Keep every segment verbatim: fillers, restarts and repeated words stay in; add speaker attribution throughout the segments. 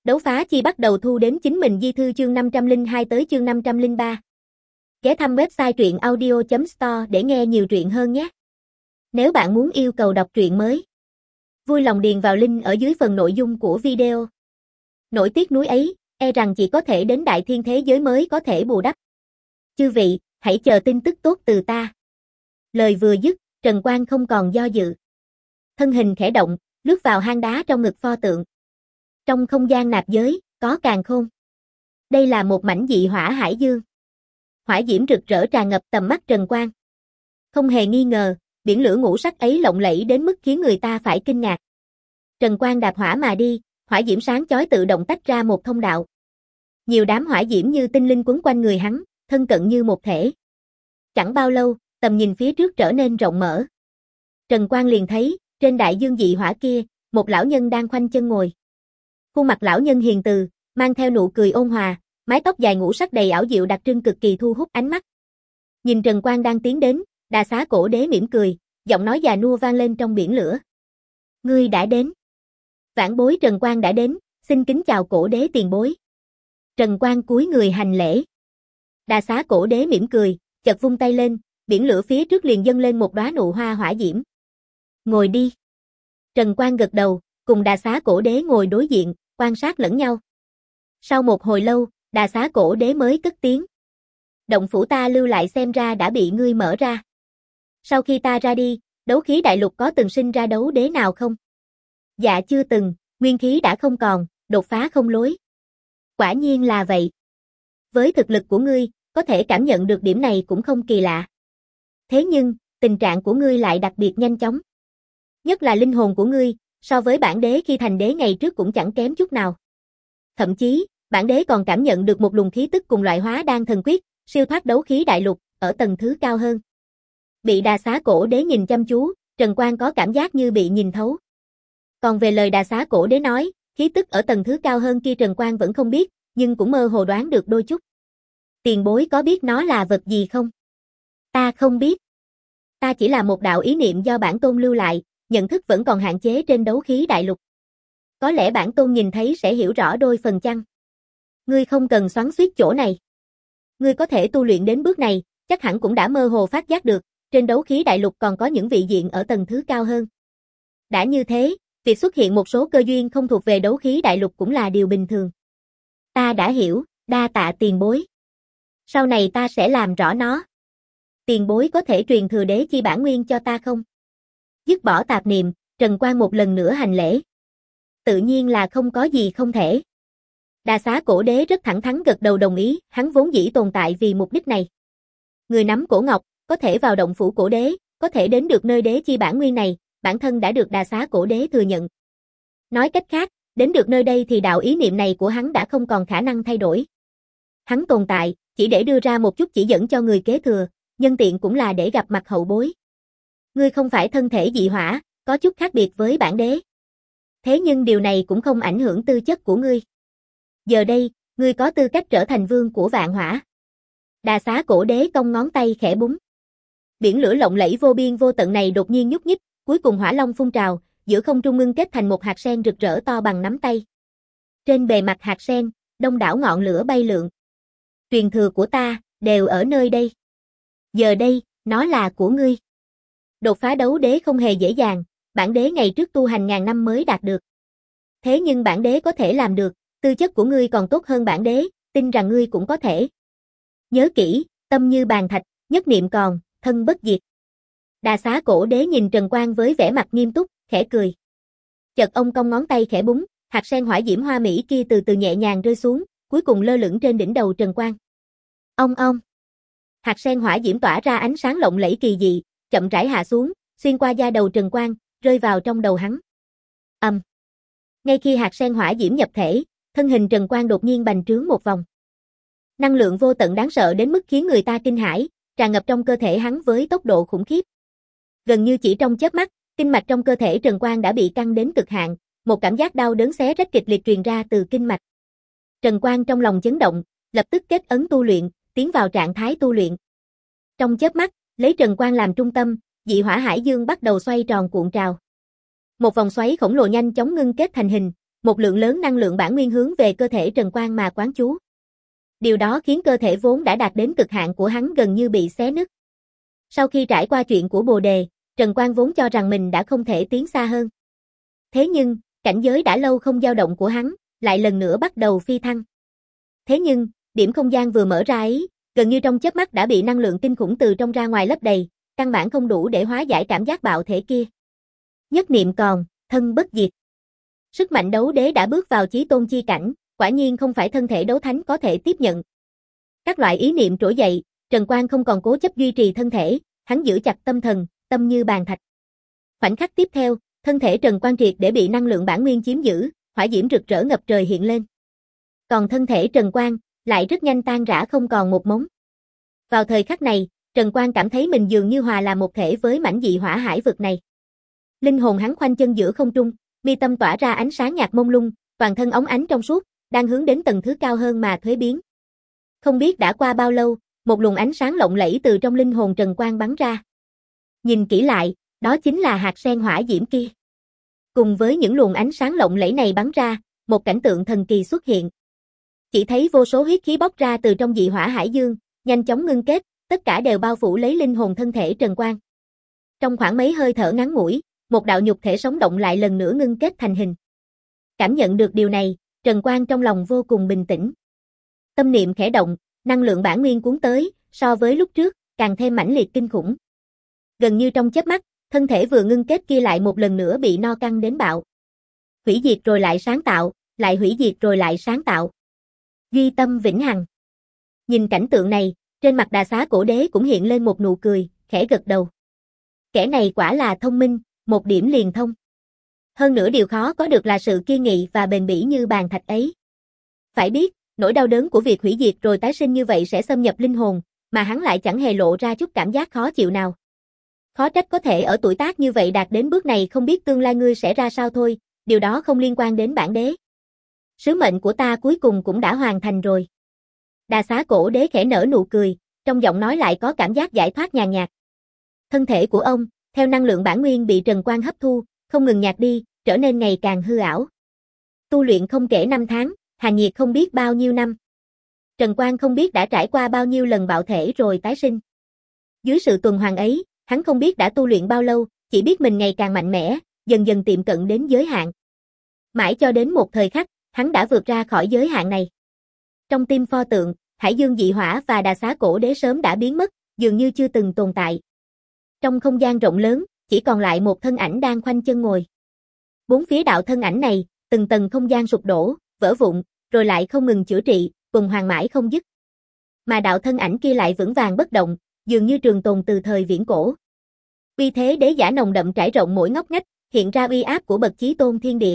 Speaker 1: Đấu phá chi bắt đầu thu đến chính mình di thư chương năm trăm lẻ hai tới chương năm trăm lẻ ba. Ghé thăm website truyện audio chấm store để nghe nhiều truyện hơn nhé. Nếu bạn muốn yêu cầu đọc truyện mới, vui lòng điền vào link ở dưới phần nội dung của video. Nỗi tiếc nuối ấy, e rằng chỉ có thể đến đại thiên thế giới mới có thể bù đắp. Chư vị, hãy chờ tin tức tốt từ ta. Lời vừa dứt, Trần Quang không còn do dự. Thân hình khẽ động, lướt vào hang đá trong ngực pho tượng. Trong không gian nạp giới, có càn khôn. Đây là một mảnh dị hỏa hải dương. Hỏa diễm rực rỡ tràn ngập tầm mắt Trần Quang. Không hề nghi ngờ, biển lửa ngũ sắc ấy lộng lẫy đến mức khiến người ta phải kinh ngạc. Trần Quang đạp hỏa mà đi, hỏa diễm sáng chói tự động tách ra một thông đạo. Nhiều đám hỏa diễm như tinh linh quấn quanh người hắn, thân cận như một thể. Chẳng bao lâu, tầm nhìn phía trước trở nên rộng mở. Trần Quang liền thấy, trên đại dương dị hỏa kia, một lão nhân đang khoanh chân ngồi. Khuôn mặt lão nhân hiền từ, mang theo nụ cười ôn hòa, mái tóc dài ngũ sắc đầy ảo diệu đặc trưng cực kỳ thu hút ánh mắt. Nhìn Trần Quang đang tiến đến, Đa Xá Cổ Đế mỉm cười, giọng nói già nua vang lên trong biển lửa. Ngươi đã đến. Vãn bối Trần Quang đã đến, xin kính chào Cổ Đế tiền bối. Trần Quang cúi người hành lễ. Đa Xá Cổ Đế mỉm cười, chợt vung tay lên, biển lửa phía trước liền dâng lên một đóa nụ hoa hỏa diễm. Ngồi đi. Trần Quang gật đầu, cùng Đa Xá Cổ Đế ngồi đối diện, quan sát lẫn nhau. Sau một hồi lâu, Đa Xá Cổ Đế mới cất tiếng. Động phủ ta lưu lại xem ra đã bị ngươi mở ra. Sau khi ta ra đi, đấu khí đại lục có từng sinh ra đấu đế nào không? Dạ chưa từng, nguyên khí đã không còn, đột phá không lối. Quả nhiên là vậy. Với thực lực của ngươi, có thể cảm nhận được điểm này cũng không kỳ lạ. Thế nhưng, tình trạng của ngươi lại đặc biệt nhanh chóng. Nhất là linh hồn của ngươi, so với bản đế khi thành đế ngày trước cũng chẳng kém chút nào. Thậm chí, bản đế còn cảm nhận được một luồng khí tức cùng loại hóa đan thần quyết, siêu thoát đấu khí đại lục, ở tầng thứ cao hơn. Bị Đa Xá Cổ Đế nhìn chăm chú, Trần Quang có cảm giác như bị nhìn thấu. Còn về lời Đa Xá Cổ Đế nói, khí tức ở tầng thứ cao hơn kia Trần Quang vẫn không biết, nhưng cũng mơ hồ đoán được đôi chút. Tiền bối có biết nó là vật gì không? Ta không biết. Ta chỉ là một đạo ý niệm do bản tôn lưu lại, nhận thức vẫn còn hạn chế trên đấu khí đại lục. Có lẽ bản tôn nhìn thấy sẽ hiểu rõ đôi phần chăng? Ngươi không cần xoắn xuýt chỗ này. Ngươi có thể tu luyện đến bước này, chắc hẳn cũng đã mơ hồ phát giác được, trên đấu khí đại lục còn có những vị diện ở tầng thứ cao hơn. Đã như thế, việc xuất hiện một số cơ duyên không thuộc về đấu khí đại lục cũng là điều bình thường. Ta đã hiểu, đa tạ tiền bối. Sau này ta sẽ làm rõ nó. Tiền bối có thể truyền thừa đế chi bản nguyên cho ta không? Dứt bỏ tạp niệm, Trần Quang một lần nữa hành lễ. Tự nhiên là không có gì không thể. Đa Xá Cổ Đế rất thẳng thắn gật đầu đồng ý, hắn vốn dĩ tồn tại vì mục đích này. Người nắm cổ ngọc, có thể vào động phủ cổ đế, có thể đến được nơi đế chi bản nguyên này, bản thân đã được Đa Xá Cổ Đế thừa nhận. Nói cách khác, đến được nơi đây thì đạo ý niệm này của hắn đã không còn khả năng thay đổi. Hắn tồn tại, chỉ để đưa ra một chút chỉ dẫn cho người kế thừa, nhân tiện cũng là để gặp mặt hậu bối. Ngươi không phải thân thể dị hỏa, có chút khác biệt với bản đế. Thế nhưng điều này cũng không ảnh hưởng tư chất của ngươi. Giờ đây, ngươi có tư cách trở thành vương của vạn hỏa. Đa Xá Cổ Đế cong ngón tay khẽ búng. Biển lửa lộng lẫy vô biên vô tận này đột nhiên nhúc nhích, cuối cùng hỏa long phun trào, giữa không trung ngưng kết thành một hạt sen rực rỡ to bằng nắm tay. Trên bề mặt hạt sen, đông đảo ngọn lửa bay lượn. Truyền thừa của ta, đều ở nơi đây. Giờ đây, nó là của ngươi. Đột phá đấu đế không hề dễ dàng, bản đế ngày trước tu hành ngàn năm mới đạt được. Thế nhưng bản đế có thể làm được, tư chất của ngươi còn tốt hơn bản đế, tin rằng ngươi cũng có thể. Nhớ kỹ, tâm như bàn thạch, nhất niệm còn, thân bất diệt. Đa Xá Cổ Đế nhìn Trần Quang với vẻ mặt nghiêm túc, khẽ cười. Chợt ông cong ngón tay khẽ búng, hạt sen hỏa diễm hoa mỹ kia từ từ nhẹ nhàng rơi xuống, cuối cùng lơ lửng trên đỉnh đầu Trần Quang. Ông ông. Hạt sen hỏa diễm tỏa ra ánh sáng lộng lẫy kỳ dị, chậm rãi hạ xuống, xuyên qua da đầu Trần Quang, rơi vào trong đầu hắn. Ầm. Um. Ngay khi hạt sen hỏa diễm nhập thể, thân hình Trần Quang đột nhiên bành trướng một vòng. Năng lượng vô tận đáng sợ đến mức khiến người ta kinh hãi, tràn ngập trong cơ thể hắn với tốc độ khủng khiếp. Gần như chỉ trong chớp mắt, kinh mạch trong cơ thể Trần Quang đã bị căng đến cực hạn, một cảm giác đau đớn xé rách kịch liệt truyền ra từ kinh mạch. Trần Quang trong lòng chấn động, lập tức kết ấn tu luyện, tiến vào trạng thái tu luyện. Trong chớp mắt, lấy Trần Quang làm trung tâm, dị hỏa hải dương bắt đầu xoay tròn cuộn trào. Một vòng xoáy khổng lồ nhanh chóng ngưng kết thành hình, một lượng lớn năng lượng bản nguyên hướng về cơ thể Trần Quang mà quán chú. Điều đó khiến cơ thể vốn đã đạt đến cực hạn của hắn gần như bị xé nứt. Sau khi trải qua chuyện của Bồ Đề, Trần Quang vốn cho rằng mình đã không thể tiến xa hơn. Thế nhưng, cảnh giới đã lâu không dao động của hắn, lại lần nữa bắt đầu phi thăng. Thế nhưng, điểm không gian vừa mở ra ấy, gần như trong chớp mắt đã bị năng lượng kinh khủng từ trong ra ngoài lấp đầy, căn bản không đủ để hóa giải cảm giác bạo thể kia. Nhất niệm còn, thân bất diệt. Sức mạnh đấu đế đã bước vào chí tôn chi cảnh, quả nhiên không phải thân thể đấu thánh có thể tiếp nhận. Các loại ý niệm trỗi dậy, Trần Quang không còn cố chấp duy trì thân thể, hắn giữ chặt tâm thần, tâm như bàn thạch. Khoảnh khắc tiếp theo, thân thể Trần Quang triệt để bị năng lượng bản nguyên chiếm giữ, hỏa diễm rực rỡ ngập trời hiện lên. Còn thân thể Trần Quang lại rất nhanh tan rã không còn một mống. Vào thời khắc này, Trần Quang cảm thấy mình dường như hòa làm một thể với mảnh dị hỏa hải vực này. Linh hồn hắn khoanh chân giữa không trung, mi tâm tỏa ra ánh sáng nhạt mông lung, toàn thân óng ánh trong suốt, đang hướng đến tầng thứ cao hơn mà thuế biến. Không biết đã qua bao lâu, một luồng ánh sáng lộng lẫy từ trong linh hồn Trần Quang bắn ra. Nhìn kỹ lại, đó chính là hạt sen hỏa diễm kia. Cùng với những luồng ánh sáng lộng lẫy này bắn ra, một cảnh tượng thần kỳ xuất hiện. Chỉ thấy vô số huyết khí bốc ra từ trong dị hỏa hải dương, nhanh chóng ngưng kết, tất cả đều bao phủ lấy linh hồn thân thể Trần Quang. Trong khoảng mấy hơi thở ngắn ngủi, một đạo nhục thể sống động lại lần nữa ngưng kết thành hình. Cảm nhận được điều này, Trần Quang trong lòng vô cùng bình tĩnh. Tâm niệm khẽ động, năng lượng bản nguyên cuốn tới, so với lúc trước, càng thêm mãnh liệt kinh khủng. Gần như trong chớp mắt, thân thể vừa ngưng kết kia lại một lần nữa bị no căng đến bạo. Hủy diệt rồi lại sáng tạo, lại hủy diệt rồi lại sáng tạo. Duy tâm vĩnh hằng. Nhìn cảnh tượng này, trên mặt Đà Xá Cổ Đế cũng hiện lên một nụ cười, khẽ gật đầu. Kẻ này quả là thông minh, một điểm liền thông. Hơn nữa điều khó có được là sự kiên nghị và bền bỉ như bàn thạch ấy. Phải biết, nỗi đau đớn của việc hủy diệt rồi tái sinh như vậy sẽ xâm nhập linh hồn, mà hắn lại chẳng hề lộ ra chút cảm giác khó chịu nào. Khó trách có thể ở tuổi tác như vậy đạt đến bước này, không biết tương lai ngươi sẽ ra sao thôi, điều đó không liên quan đến bản đế. Sứ mệnh của ta cuối cùng cũng đã hoàn thành rồi. Đà Xá Cổ Đế khẽ nở nụ cười, trong giọng nói lại có cảm giác giải thoát nhàn nhạt. Thân thể của ông, theo năng lượng bản nguyên bị Trần Quang hấp thu, không ngừng nhạt đi, trở nên ngày càng hư ảo. Tu luyện không kể năm tháng, hành nhiệt không biết bao nhiêu năm. Trần Quang không biết đã trải qua bao nhiêu lần bạo thể rồi tái sinh. Dưới sự tuần hoàn ấy, hắn không biết đã tu luyện bao lâu, chỉ biết mình ngày càng mạnh mẽ, dần dần tiệm cận đến giới hạn. Mãi cho đến một thời khắc, hắn đã vượt ra khỏi giới hạn này. Trong tim pho tượng, Hải Dương dị hỏa và Đà Xá Cổ Đế sớm đã biến mất, dường như chưa từng tồn tại. Trong không gian rộng lớn, chỉ còn lại một thân ảnh đang khoanh chân ngồi. Bốn phía đạo thân ảnh này, từng tầng không gian sụp đổ, vỡ vụn, rồi lại không ngừng chữa trị, tuần hoàn mãi không dứt. Mà đạo thân ảnh kia lại vững vàng bất động, dường như trường tồn từ thời viễn cổ. Uy thế đế giả nồng đậm trải rộng mỗi ngóc ngách, hiện ra uy áp của bậc chí tôn thiên địa.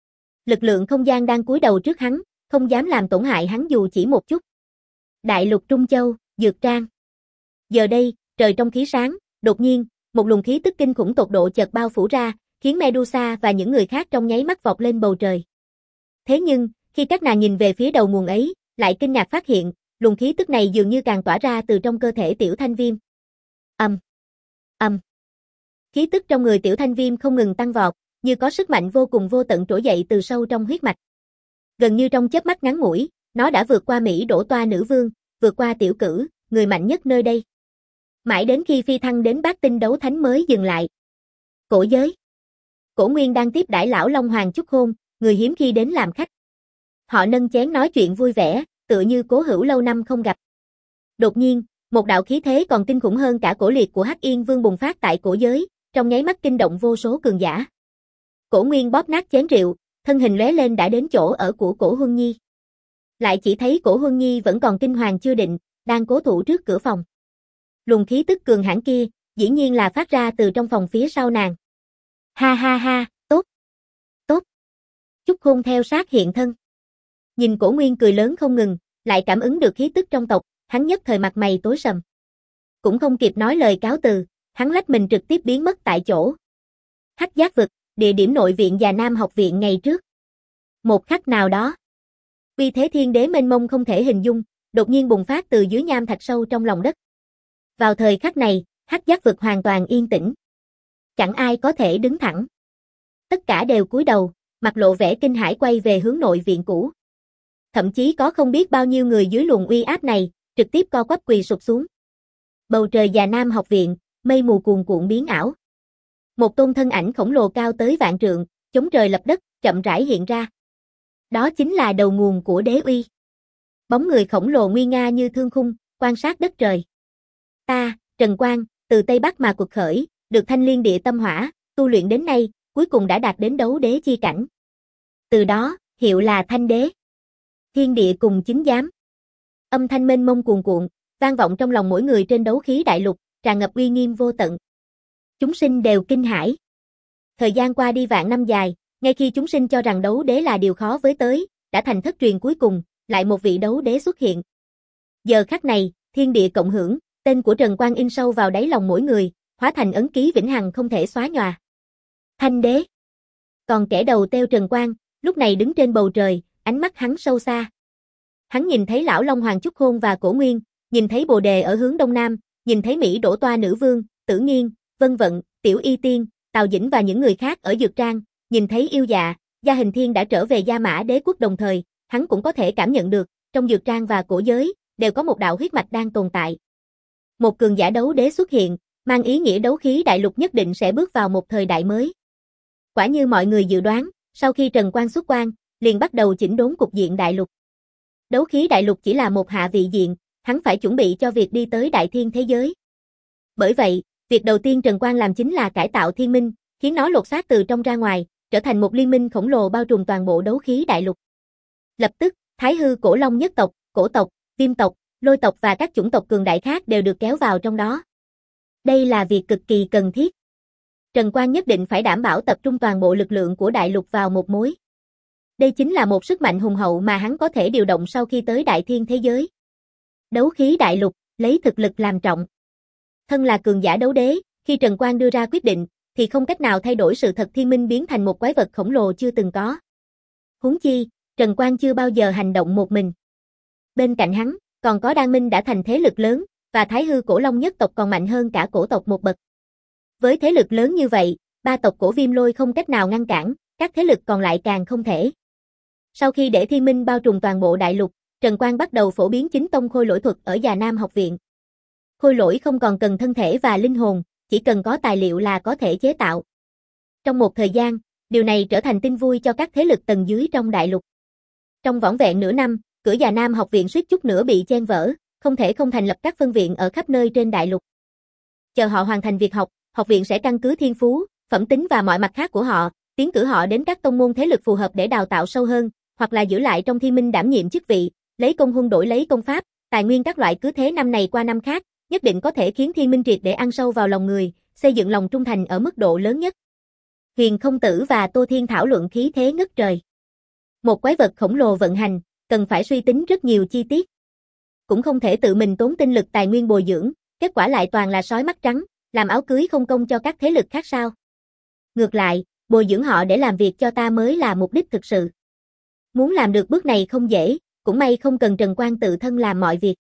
Speaker 1: Lực lượng không gian đang cúi đầu trước hắn, không dám làm tổn hại hắn dù chỉ một chút. Đại lục Trung Châu, Dược Trang. Giờ đây, trời trong khí sáng, đột nhiên, một luồng khí tức kinh khủng tột độ chợt bao phủ ra, khiến Medusa và những người khác trong nháy mắt vọt lên bầu trời. Thế nhưng, khi các nàng nhìn về phía đầu nguồn ấy, lại kinh ngạc phát hiện, luồng khí tức này dường như càng tỏa ra từ trong cơ thể Tiểu Thanh Viêm. Ầm, ầm. Khí tức trong người Tiểu Thanh Viêm không ngừng tăng vọt, như có sức mạnh vô cùng vô tận trỗi dậy từ sâu trong huyết mạch. Gần như trong chớp mắt ngắn ngủi, nó đã vượt qua Mỹ Đỗ Toa nữ vương, vượt qua Tiểu Cử, người mạnh nhất nơi đây. Mãi đến khi phi thăng đến bát tinh đấu thánh mới dừng lại. Cổ giới. Cổ Nguyên đang tiếp đãi lão Long Hoàng chúc hôn, người hiếm khi đến làm khách. Họ nâng chén nói chuyện vui vẻ, tựa như cố hữu lâu năm không gặp. Đột nhiên, một đạo khí thế còn kinh khủng hơn cả cổ liệt của Hắc Yên Vương bùng phát tại cổ giới, trong nháy mắt kinh động vô số cường giả. Cổ Nguyên bóp nát chén rượu, thân hình lóe lên đã đến chỗ ở của Cổ Huân Nhi. Lại chỉ thấy Cổ Huân Nhi vẫn còn kinh hoàng chưa định, đang cố thủ trước cửa phòng. Luồng khí tức cường hãn kia, dĩ nhiên là phát ra từ trong phòng phía sau nàng. Ha ha ha, tốt, tốt. Chúc hôn theo sát hiện thân. Nhìn Cổ Nguyên cười lớn không ngừng, lại cảm ứng được khí tức trong tộc, hắn nhất thời mặt mày tối sầm. Cũng không kịp nói lời cáo từ, hắn lách mình trực tiếp biến mất tại chỗ. Hắc Giác vực, địa điểm nội viện Già Nam học viện ngày trước. Một khắc nào đó, uy thế thiên đế mênh mông không thể hình dung, đột nhiên bùng phát từ dưới nham thạch sâu trong lòng đất. Vào thời khắc này, Hắc Giác vực hoàn toàn yên tĩnh. Chẳng ai có thể đứng thẳng. Tất cả đều cúi đầu, mặt lộ vẻ kinh hãi quay về hướng nội viện cũ. Thậm chí có không biết bao nhiêu người dưới luồng uy áp này, trực tiếp co quắp quỳ sụp xuống. Bầu trời Già Nam học viện, mây mù cuồn cuộn biến ảo. Một tôn thân ảnh khổng lồ cao tới vạn trượng, chống trời lập đất, chậm rãi hiện ra. Đó chính là đầu nguồn của đế uy. Bóng người khổng lồ nguy nga như thương khung, quan sát đất trời. Ta, Trần Quang, từ Tây Bắc mà cuộc khởi, được thanh liên địa tâm hỏa, tu luyện đến nay, cuối cùng đã đạt đến đấu đế chi cảnh. Từ đó, hiệu là Thanh Đế. Thiên địa cùng chứng giám. Âm thanh mênh mông cuồn cuộn, vang vọng trong lòng mỗi người trên đấu khí đại lục, tràn ngập uy nghiêm vô tận. Chúng sinh đều kinh hãi. Thời gian qua đi vạn năm dài, ngay khi chúng sinh cho rằng đấu đế là điều khó với tới, đã thành thất truyền cuối cùng, lại một vị đấu đế xuất hiện. Giờ khắc này, thiên địa cộng hưởng, tên của Trần Quang in sâu vào đáy lòng mỗi người, hóa thành ấn ký vĩnh hằng không thể xóa nhòa. Thanh Đế. Còn kẻ đầu teo Trần Quang, lúc này đứng trên bầu trời, ánh mắt hắn sâu xa. Hắn nhìn thấy lão Long Hoàng Chúc Khôn và Cổ Nguyên, nhìn thấy Bồ Đề ở hướng đông nam, nhìn thấy Mỹ Đỗ Toa Nữ Vương, Tử Nghiên, Vân Vận, Tiểu Y Tiên, Tào Dĩnh và những người khác ở Dược Trang, nhìn thấy Yêu Dạ, Gia Hình Thiên đã trở về Gia Mã Đế quốc đồng thời, hắn cũng có thể cảm nhận được, trong Dược Trang và cổ giới, đều có một đạo huyết mạch đang tồn tại. Một cường giả đấu đế xuất hiện, mang ý nghĩa đấu khí đại lục nhất định sẽ bước vào một thời đại mới. Quả như mọi người dự đoán, sau khi Trần Quang xuất quan, liền bắt đầu chỉnh đốn cục diện đại lục. Đấu khí đại lục chỉ là một hạ vị diện, hắn phải chuẩn bị cho việc đi tới đại thiên thế giới. Bởi vậy, việc đầu tiên Trần Quang làm chính là cải tạo thiên minh, khiến nó lột xác từ trong ra ngoài, trở thành một liên minh khổng lồ bao trùm toàn bộ đấu khí đại lục. Lập tức, Thái Hư Cổ Long nhất tộc, Cổ tộc, Viêm tộc, Lôi tộc và các chủng tộc cường đại khác đều được kéo vào trong đó. Đây là việc cực kỳ cần thiết. Trần Quang nhất định phải đảm bảo tập trung toàn bộ lực lượng của đại lục vào một mối. Đây chính là một sức mạnh hùng hậu mà hắn có thể điều động sau khi tới đại thiên thế giới. Đấu khí đại lục, lấy thực lực làm trọng. Thân là cường giả đấu đế, khi Trần Quang đưa ra quyết định, thì không cách nào thay đổi sự thật thiên minh biến thành một quái vật khổng lồ chưa từng có. Huống chi, Trần Quang chưa bao giờ hành động một mình. Bên cạnh hắn, còn có Đan Minh đã thành thế lực lớn, và Thái Hư Cổ Long nhất tộc còn mạnh hơn cả cổ tộc một bậc. Với thế lực lớn như vậy, ba tộc Cổ Viêm Lôi không cách nào ngăn cản, các thế lực còn lại càng không thể. Sau khi để thiên minh bao trùm toàn bộ đại lục, Trần Quang bắt đầu phổ biến chính tông khôi lỗi thuật ở Già Nam học viện. Khôi lỗi không còn cần thân thể và linh hồn, chỉ cần có tài liệu là có thể chế tạo. Trong một thời gian, điều này trở thành tin vui cho các thế lực tầng dưới trong đại lục. Trong vỏn vẹn nửa năm, cửa Già Nam học viện suýt chút nữa bị chen vỡ, không thể không thành lập các phân viện ở khắp nơi trên đại lục. Chờ họ hoàn thành việc học, học viện sẽ căn cứ thiên phú, phẩm tính và mọi mặt khác của họ, tiến cử họ đến các tông môn thế lực phù hợp để đào tạo sâu hơn, hoặc là giữ lại trong thiên minh đảm nhiệm chức vị, lấy công huân đổi lấy công pháp, tài nguyên các loại cứ thế năm này qua năm khác, nhất định có thể khiến thiên minh triệt để ăn sâu vào lòng người, xây dựng lòng trung thành ở mức độ lớn nhất. Huyền Không Tử và Tô Thiên thảo luận khí thế ngất trời. Một quái vật khổng lồ vận hành, cần phải suy tính rất nhiều chi tiết. Cũng không thể tự mình tốn tinh lực tài nguyên bồi dưỡng, kết quả lại toàn là sói mắt trắng, làm áo cưới không công cho các thế lực khác sao. Ngược lại, bồi dưỡng họ để làm việc cho ta mới là mục đích thực sự. Muốn làm được bước này không dễ, cũng may không cần Trần Quang tự thân làm mọi việc.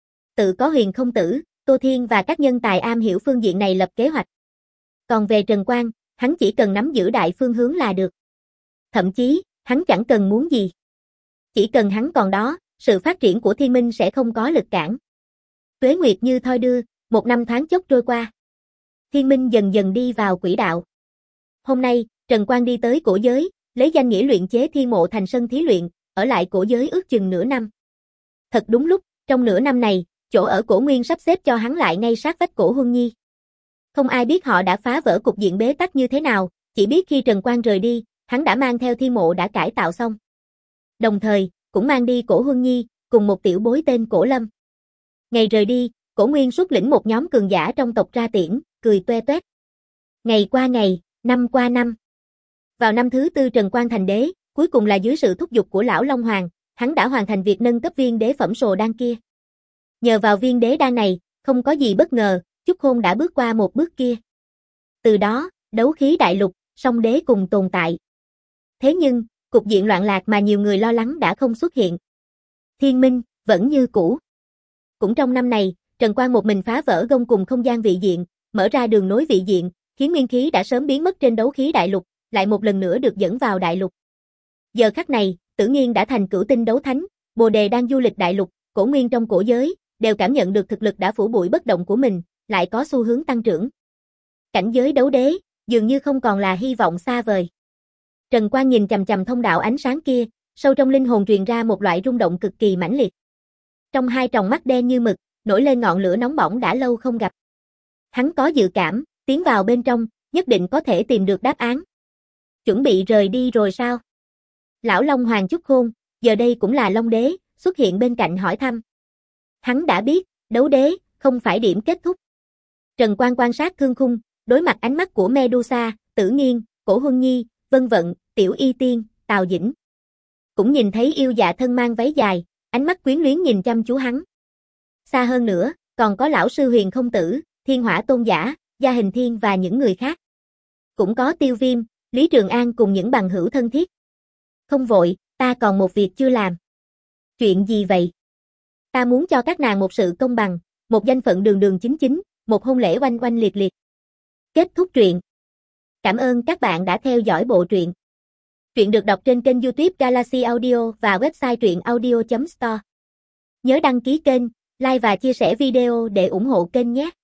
Speaker 1: Tự có Huyền Không Tử, Tô Thiên và các nhân tài am hiểu phương diện này lập kế hoạch. Còn về Trần Quang, hắn chỉ cần nắm giữ đại phương hướng là được. Thậm chí, hắn chẳng cần muốn gì. Chỉ cần hắn còn đó, sự phát triển của thiên minh sẽ không có lực cản. Tuế nguyệt như thoi đưa, một năm thoáng chốc trôi qua. Thiên minh dần dần đi vào quỹ đạo. Hôm nay, Trần Quang đi tới cổ giới, lấy danh nghĩa luyện chế thiên mộ thành sân thí luyện, ở lại cổ giới ước chừng nửa năm. Thật đúng lúc, trong nửa năm này, chỗ ở cổ nguyên sắp xếp cho hắn lại ngay sát vách cổ Huân Nhi. Không ai biết họ đã phá vỡ cục diện bế tắc như thế nào, chỉ biết khi Trần Quang rời đi, hắn đã mang theo thiên mộ đã cải tạo xong. Đồng thời, cũng mang đi cổ Huân Nhi, cùng một tiểu bối tên Cổ Lâm. Ngày rời đi, cổ nguyên xuất lĩnh một nhóm cường giả trong tộc ra tiễn, cười toe toét. Ngày qua ngày, năm qua năm. Vào năm thứ tư Trần Quang thành đế, cuối cùng là dưới sự thúc giục của lão Long Hoàng, hắn đã hoàn thành việc nâng cấp viên đế phẩm sồ đan kia. Nhờ vào viên đế đan này, không có gì bất ngờ, Chúc Khôn đã bước qua một bước kia. Từ đó, đấu khí đại lục, song đế cùng tồn tại. Thế nhưng, cục diện loạn lạc mà nhiều người lo lắng đã không xuất hiện. Thiên minh, vẫn như cũ. Cũng trong năm này, Trần Quang một mình phá vỡ gông cùng không gian vị diện, mở ra đường nối vị diện, khiến nguyên khí đã sớm biến mất trên đấu khí đại lục, lại một lần nữa được dẫn vào đại lục. Giờ khắc này, Tử Nghiên đã thành cửu tinh đấu thánh, Bồ Đề đang du lịch đại lục, Cổ Nguyên trong cổ giới, đều cảm nhận được thực lực đã phủ bụi bất động của mình, lại có xu hướng tăng trưởng. Cảnh giới đấu đế, dường như không còn là hy vọng xa vời. Trần Quang nhìn chằm chằm thông đạo ánh sáng kia, sâu trong linh hồn truyền ra một loại rung động cực kỳ mãnh liệt. Trong hai tròng mắt đen như mực, nổi lên ngọn lửa nóng bỏng đã lâu không gặp. Hắn có dự cảm, tiến vào bên trong, nhất định có thể tìm được đáp án. Chuẩn bị rời đi rồi sao? Lão Long Hoàng Chúc Khôn, giờ đây cũng là Long Đế, xuất hiện bên cạnh hỏi thăm. Hắn đã biết, đấu đế, không phải điểm kết thúc. Trần Quang quan sát thương khung, đối mặt ánh mắt của Medusa, Tử Nghiên, Cổ Huân Nhi, Vân Vận, Tiểu Y Tiên, Tào Dĩnh. Cũng nhìn thấy yêu dạ thân mang váy dài, ánh mắt quyến luyến nhìn chăm chú hắn. Xa hơn nữa, còn có lão sư Huyền Không Tử, Thiên Hỏa Tôn Giả, Gia Hình Thiên và những người khác. Cũng có Tiêu Viêm, Lý Trường An cùng những bằng hữu thân thiết. Không vội, ta còn một việc chưa làm. Chuyện gì vậy? Ta muốn cho các nàng một sự công bằng, một danh phận đường đường chính chính, một hôn lễ oanh oanh liệt liệt. Kết thúc truyện. Cảm ơn các bạn đã theo dõi bộ truyện. Truyện được đọc trên kênh YouTube Galaxy Audio và website truyện audio chấm store. Nhớ đăng ký kênh, like và chia sẻ video để ủng hộ kênh nhé.